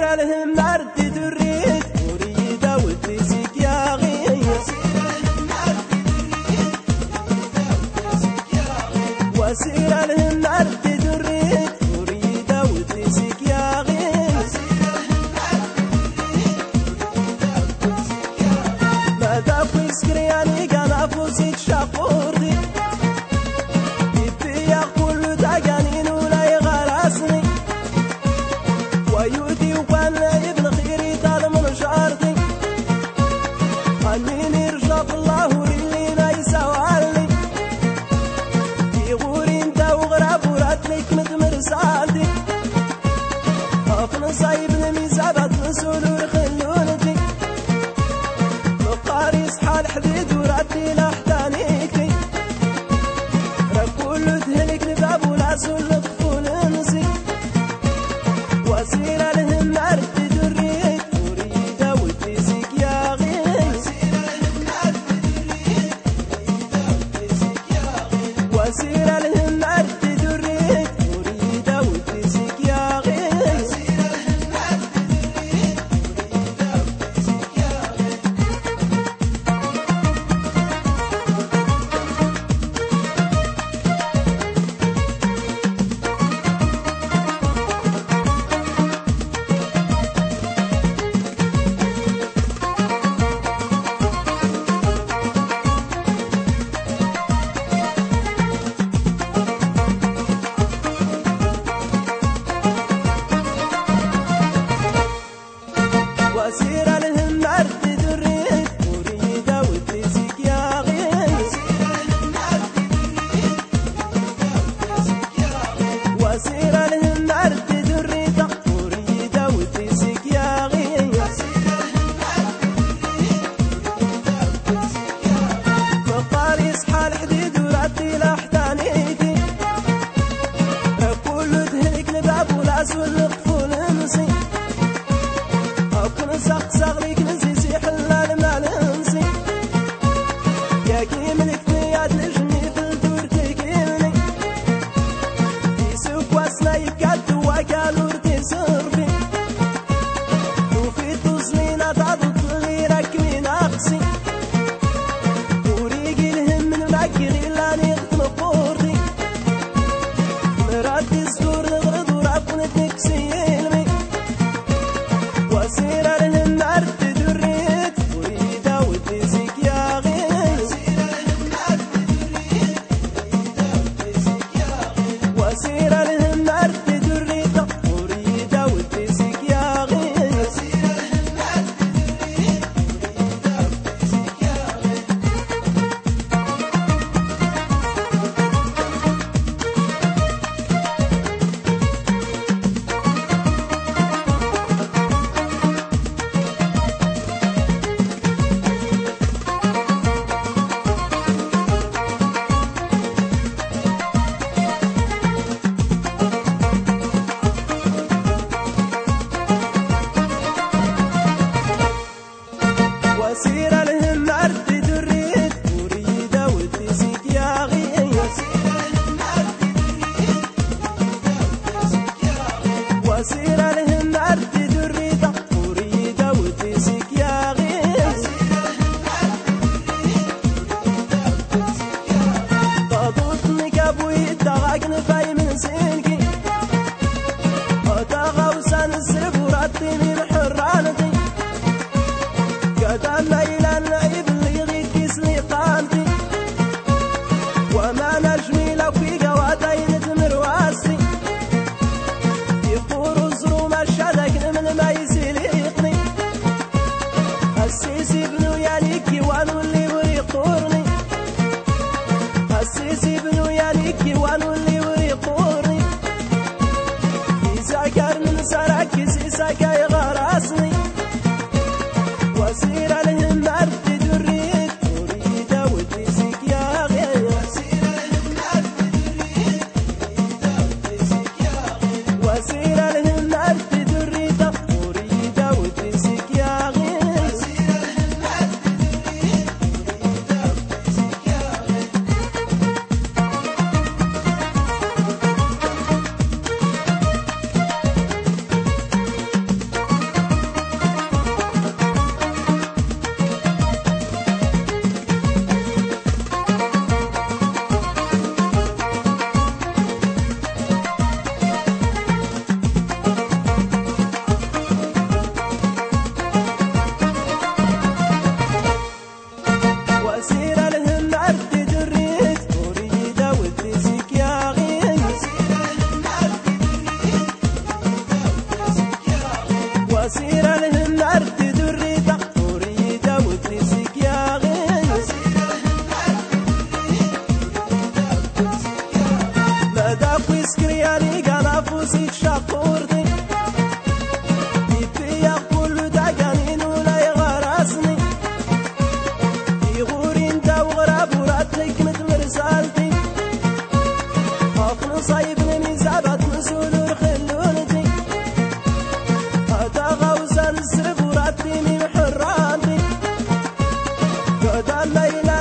وسيرة لهم نرد دريت وريدة وتزيك يا غي وسيرة لهم نرد دريت وريدة وتزيك يا غي ما دافو سكرياني كان افوسيك شاقوردي يبيا كل داقانين ولا يغرسني ويودي وكان ابن خيري دار من شعرتي خليني رجاق الله اللي ما يسوالي يغوري انت وغراب وراتلك مدمر سعادي افن صايب الميزابات مسؤول خلونتي مقاري صحال حديد وراتي لحتانيكتي ركول تهلك نباب ولا سلق فولنسي وسيرة لهم نرد دريت وريدة وتزيك يا غي وسيرة لهم نرد دريت وريدة وتزيك يا غي وسيرة لهم نرد دريت وريدة وتزيك يا غي وسيرة لهم نرد دريت وريدة وتزيك يا غي مقاري صحال حديد وراتي لحتانيتي كل دهلك نباب ولا سلق فولنسي أكون ساق ليك نسيسي حلال ما ننسي يا كيملك نياد لجني في الدور تكيمني يسوق واسنا يكاد وكالور تسرفي وفي تصلينا تعضط لي ركبي ناقصي وريقي لهم من مكري لاني مقورتي مراتي سكور نغرد ورابنت نكسي علمي وسيرة لهم نرد دريت وريدة وتزيك يا غي وسيرة لهم نرد دريت وريدة وتزيك وسير لهم عرد دريت وريدا ودريسك يا غين وسير لهم عرد دريدا وريدا ودريسك يا غين مداك ويسكرياني قال فوسيك شاقوردي يبيا كل دقانين ولا يغرسني يغورين دا وغراب وراتك متمرسالتي خافن صايبني ميزابات مسولور خلولتي هدا غوزان السرب وراتي من حرانتي قد الليلة